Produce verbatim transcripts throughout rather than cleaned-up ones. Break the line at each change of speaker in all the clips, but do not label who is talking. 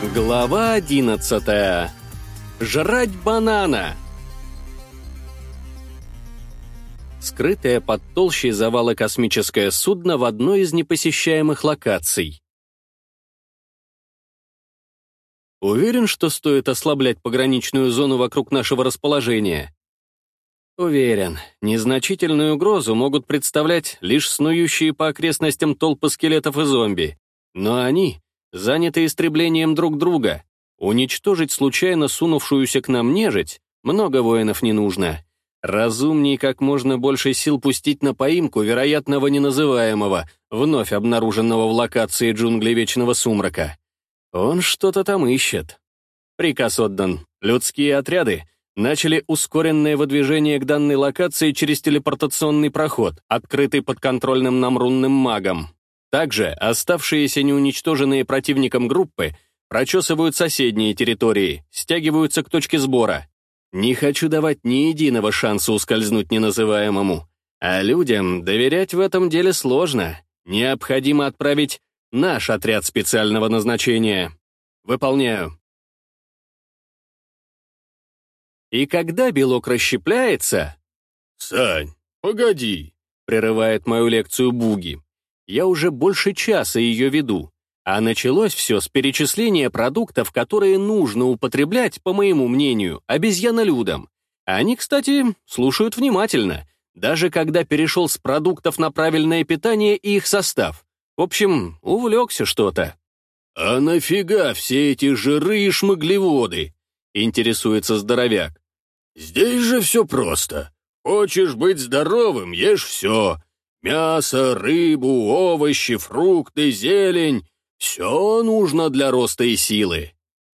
Глава одиннадцатая. Жрать банана. Скрытое под толщей завала космическое судно в одной из непосещаемых локаций. Уверен, что стоит ослаблять пограничную зону вокруг нашего расположения? Уверен, незначительную угрозу могут представлять лишь снующие по окрестностям толпы скелетов и зомби. Но они заняты истреблением друг друга. Уничтожить случайно сунувшуюся к нам нежить много воинов не нужно. Разумней как можно больше сил пустить на поимку вероятного неназываемого, вновь обнаруженного в локации джунглей Вечного Сумрака. Он что-то там ищет. Приказ отдан. Людские отряды начали ускоренное выдвижение к данной локации через телепортационный проход, открытый подконтрольным нам рунным магом. Также оставшиеся неуничтоженные противником группы прочесывают соседние территории, стягиваются к точке сбора. Не хочу давать ни единого шанса ускользнуть неназываемому. А людям доверять в этом деле сложно. Необходимо отправить наш отряд специального назначения. Выполняю. И когда белок расщепляется... «Сань, погоди», — прерывает мою лекцию Буги. Я уже больше часа ее веду, а началось все с перечисления продуктов, которые нужно употреблять, по моему мнению, обезьянолюдам. Они, кстати, слушают внимательно, даже когда перешел с продуктов на правильное питание и их состав. В общем, увлекся что-то. «А нафига все эти жиры и шмыглеводы?» — интересуется здоровяк. «Здесь же все просто. Хочешь быть здоровым — ешь все. Мясо, рыбу, овощи, фрукты, зелень — все нужно для роста и силы».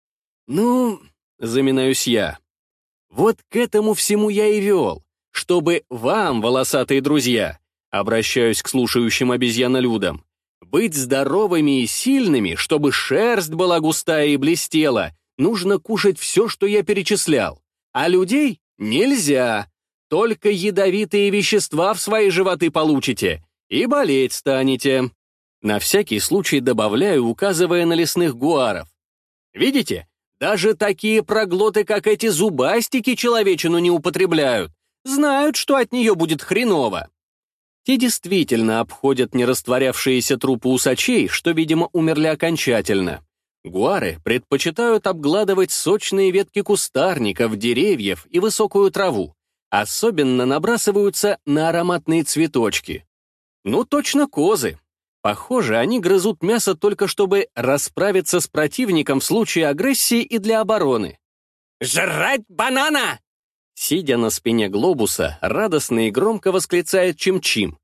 «Ну, — заминаюсь я, — вот к этому всему я и вел, чтобы вам, волосатые друзья, обращаюсь к слушающим обезьянолюдам, быть здоровыми и сильными, чтобы шерсть была густая и блестела, нужно кушать все, что я перечислял, а людей нельзя. Только ядовитые вещества в свои животы получите и болеть станете. На всякий случай добавляю, указывая на лесных гуаров. Видите, даже такие проглоты, как эти зубастики, человечину не употребляют. Знают, что от нее будет хреново. Те действительно обходят нерастворявшиеся трупы усачей, что, видимо, умерли окончательно. Гуары предпочитают обгладывать сочные ветки кустарников, деревьев и высокую траву. Особенно набрасываются на ароматные цветочки. Ну, точно козы. Похоже, они грызут мясо только чтобы расправиться с противником в случае агрессии и для обороны. «Жрать банана!» Сидя на спине глобуса, радостно и громко восклицает Чим-Чим.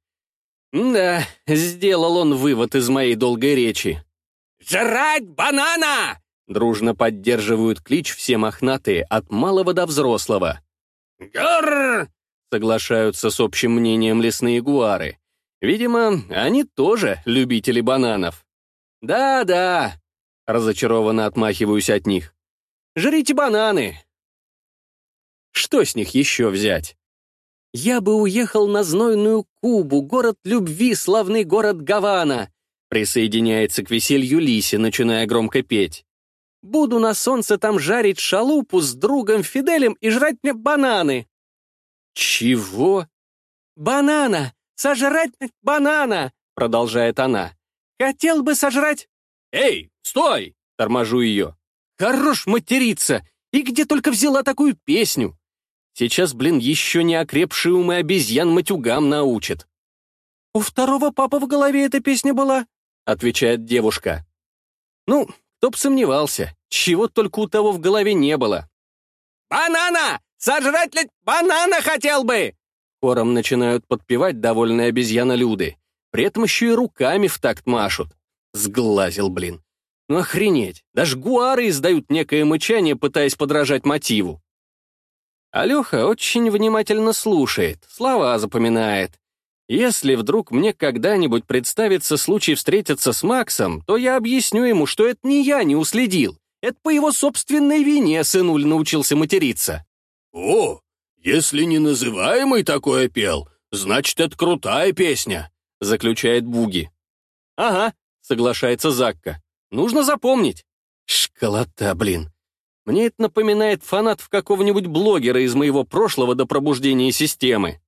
Да, сделал он вывод из моей долгой речи. «Жрать банана!» Дружно поддерживают клич все мохнатые, от малого до взрослого. «Грррр!» — соглашаются с общим мнением лесные гуары. Видимо, они тоже любители бананов. «Да-да», — разочарованно отмахиваюсь от них. «Жрите бананы!» Что с них еще взять? Я бы уехал на знойную Кубу, город любви, славный город Гавана, присоединяется к веселью Лиси, начиная громко петь. Буду на солнце там жарить шалупу с другом Фиделем и жрать мне бананы. Чего? Банана! Сожрать банана! Продолжает она. Хотел бы сожрать... Эй, стой! Торможу ее. Хорош материться! И где только взяла такую песню? Сейчас, блин, еще не окрепшие умы обезьян матюгам научат. У второго папы в голове эта песня была, отвечает девушка. Ну, кто б сомневался, чего только у того в голове не было. «Банана! Сожрать ли банана хотел бы!» Хором начинают подпевать довольные обезьянолюды. При этом еще и руками в такт машут. Сглазил, блин. Ну охренеть, даже гуары издают некое мычание, пытаясь подражать мотиву. Алёха очень внимательно слушает, слова запоминает. Если вдруг мне когда-нибудь представится случай встретиться с Максом, то я объясню ему, что это не я не уследил. Это по его собственной вине сынуль научился материться. «О, если неназываемый такое пел, значит, это крутая песня», — заключает Буги. «Ага», — соглашается Закка. «Нужно запомнить. Школота, блин. Мне это напоминает фанатов какого-нибудь блогера из моего прошлого до пробуждения системы.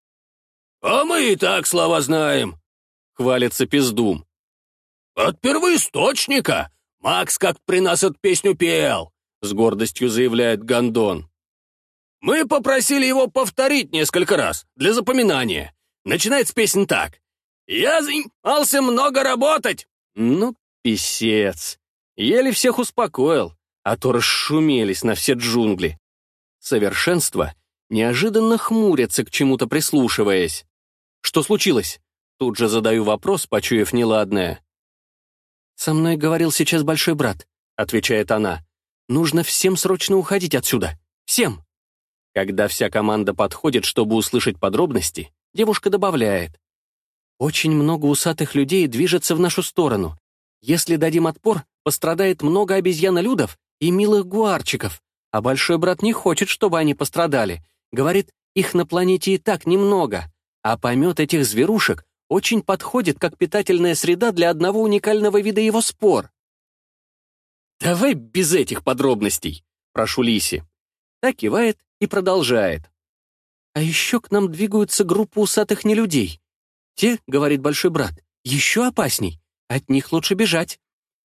«А мы и так слова знаем», — хвалится Пиздум. «От первоисточника! Макс как при нас эту песню пел», — с гордостью заявляет Гондон. «Мы попросили его повторить несколько раз, для запоминания. Начинается песня так. «Я занимался много работать». Ну, писец. Еле всех успокоил, а то расшумелись на все джунгли. Совершенство неожиданно хмурятся, к чему-то прислушиваясь. Что случилось? Тут же задаю вопрос, почуяв неладное. «Со мной говорил сейчас большой брат», — отвечает она. «Нужно всем срочно уходить отсюда. Всем». Когда вся команда подходит, чтобы услышать подробности, девушка добавляет. «Очень много усатых людей движется в нашу сторону. Если дадим отпор, пострадает много обезьянолюдов и милых гуарчиков, а большой брат не хочет, чтобы они пострадали. Говорит, их на планете и так немного, а помет этих зверушек очень подходит как питательная среда для одного уникального вида его спор». «Давай без этих подробностей», — прошу Лиси. Та кивает и продолжает. «А еще к нам двигаются группы усатых нелюдей. Те, — говорит большой брат, — еще опасней. От них лучше бежать».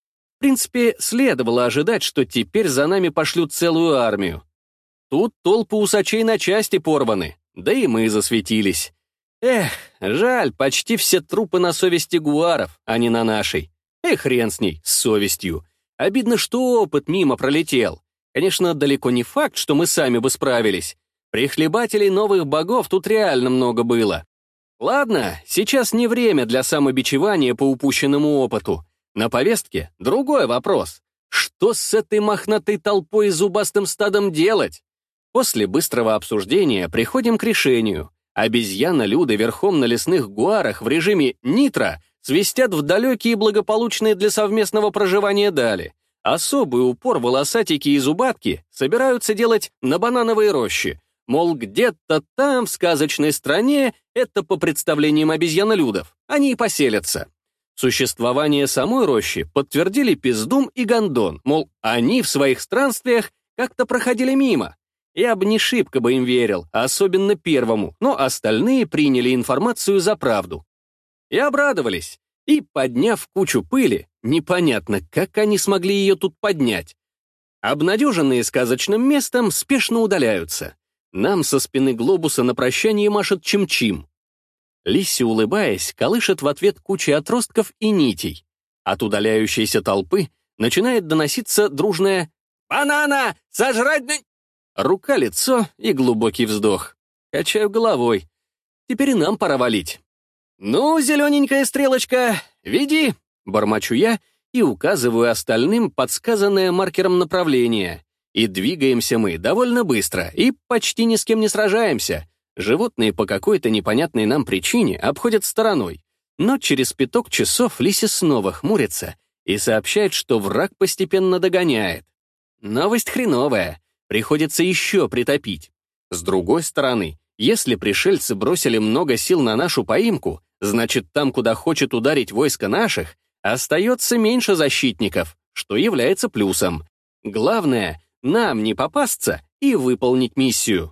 В принципе, следовало ожидать, что теперь за нами пошлют целую армию. Тут толпы усачей на части порваны, да и мы засветились. Эх, жаль, почти все трупы на совести гуаров, а не на нашей. И хрен с ней, с совестью. Обидно, что опыт мимо пролетел. Конечно, далеко не факт, что мы сами бы справились. Прихлебателей новых богов тут реально много было. Ладно, сейчас не время для самобичевания по упущенному опыту. На повестке другой вопрос. Что с этой мохнатой толпой и зубастым стадом делать? После быстрого обсуждения приходим к решению. Обезьяна-люды верхом на лесных гуарах в режиме нитро свистят в далекие и благополучные для совместного проживания дали. Особый упор волосатики и зубатки собираются делать на банановые рощи. Мол, где-то там, в сказочной стране, это по представлениям обезьянолюдов, они и поселятся. Существование самой рощи подтвердили Пиздум и Гондон, мол, они в своих странствиях как-то проходили мимо. Я бы не шибко бы им верил, особенно первому, но остальные приняли информацию за правду. И обрадовались. И, подняв кучу пыли, непонятно, как они смогли ее тут поднять. Обнадеженные сказочным местом спешно удаляются. Нам со спины глобуса на прощание машет Чим-Чим. Лисси, улыбаясь, колышет в ответ кучей отростков и нитей. От удаляющейся толпы начинает доноситься дружное «Банана! Сожрать на...» Рука-лицо и глубокий вздох. Качаю головой. Теперь и нам пора валить. «Ну, зелененькая стрелочка, веди!» — бормочу я и указываю остальным подсказанное маркером направление. И двигаемся мы довольно быстро и почти ни с кем не сражаемся. Животные по какой-то непонятной нам причине обходят стороной. Но через пяток часов Лиси снова хмурится и сообщает, что враг постепенно догоняет. Новость хреновая. Приходится еще притопить. С другой стороны, если пришельцы бросили много сил на нашу поимку, значит, там, куда хочет ударить войско наших, остается меньше защитников, что является плюсом. Главное, нам не попасться и выполнить миссию.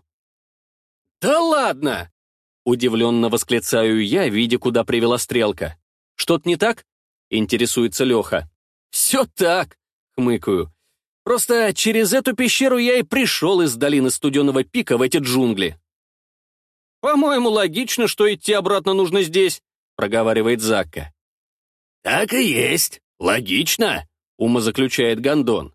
«Да ладно!» — удивленно восклицаю я, видя, куда привела стрелка. «Что-то не так?» — интересуется Леха. «Все так!» — хмыкаю. «Просто через эту пещеру я и пришел из долины Студеного Пика в эти джунгли». «По-моему, логично, что идти обратно нужно здесь», — проговаривает Закка. «Так и есть. Логично», — умозаключает Гондон.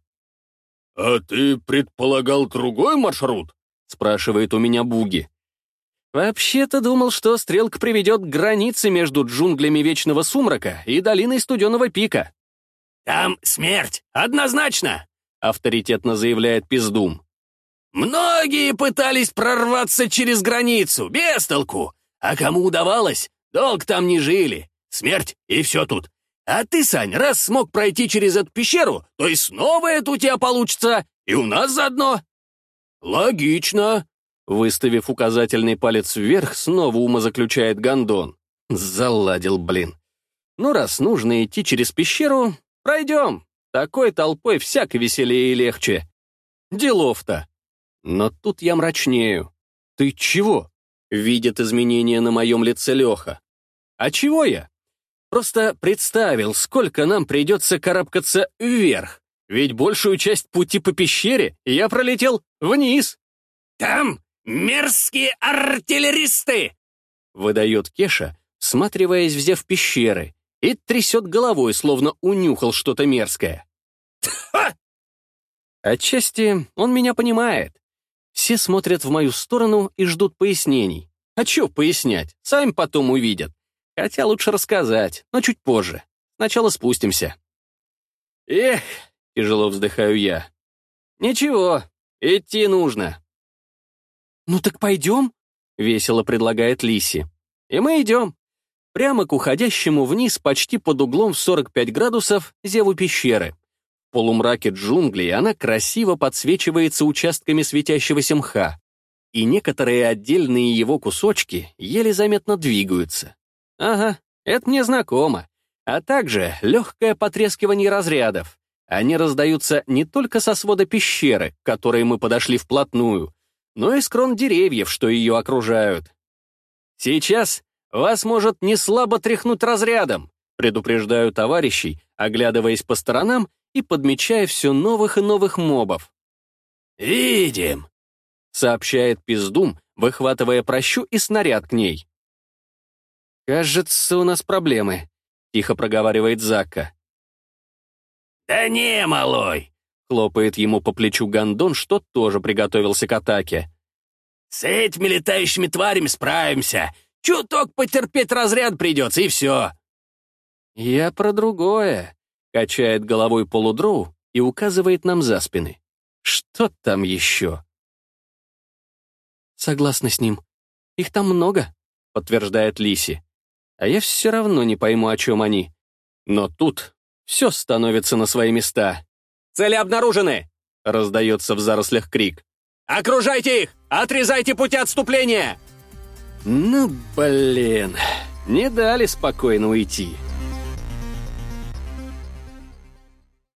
«А ты предполагал другой маршрут?» — спрашивает у меня Буги. «Вообще-то думал, что стрелка приведет к границе между джунглями Вечного Сумрака и долиной Студеного Пика». «Там смерть, однозначно», — авторитетно заявляет Пиздум. «Многие пытались прорваться через границу, без толку. А кому удавалось, долго там не жили. Смерть и все тут. А ты, Сань, раз смог пройти через эту пещеру, то и снова это у тебя получится, и у нас заодно». «Логично», — выставив указательный палец вверх, снова умозаключает Гондон. Заладил, блин. «Ну, раз нужно идти через пещеру, пройдем. Такой толпой всяко веселее и легче. Делов-то. Но тут я мрачнею. Ты чего? Видит изменения на моем лице Леха. А чего я? Просто представил, сколько нам придется карабкаться вверх. Ведь большую часть пути по пещере я пролетел вниз.
«Там мерзкие артиллеристы!»
Выдает Кеша, всматриваясь в зев пещеры, и трясет головой, словно унюхал что-то мерзкое.
Тьфу!
Отчасти он меня понимает. Все смотрят в мою сторону и ждут пояснений. А чё пояснять? Сами потом увидят. Хотя лучше рассказать, но чуть позже. Сначала спустимся. Эх, тяжело вздыхаю я. Ничего, идти нужно. Ну так пойдем, весело предлагает Лиси. И мы идем. Прямо к уходящему вниз почти под углом в сорок пять градусов зеву пещеры. В полумраке джунглей она красиво подсвечивается участками светящегося мха, и некоторые отдельные его кусочки еле заметно двигаются. Ага, это мне знакомо. А также легкое потрескивание разрядов. Они раздаются не только со свода пещеры, к которой мы подошли вплотную, но и с крон деревьев, что ее окружают. Сейчас вас может не слабо тряхнуть разрядом, предупреждаю товарищей, оглядываясь по сторонам и подмечая все новых и новых мобов.
«Видим»,
— сообщает Пиздум, выхватывая пращу и снаряд к ней. «Кажется, у нас проблемы», — тихо проговаривает Закка.
«Да не, малой»,
— хлопает ему по плечу Гондон, что тоже приготовился к атаке.
«С этими летающими тварями справимся. Чуток потерпеть разряд придется, и все».
«Я про другое», — качает головой полудроу и указывает нам за спины. «Что там еще?» «Согласна с ним. Их там много», — подтверждает Лиси. «А я все равно не пойму, о чем они. Но тут все становится на свои места». «Цели обнаружены!» — раздается в зарослях крик.
«Окружайте их! Отрезайте пути отступления!»
Ну, блин, не дали спокойно уйти.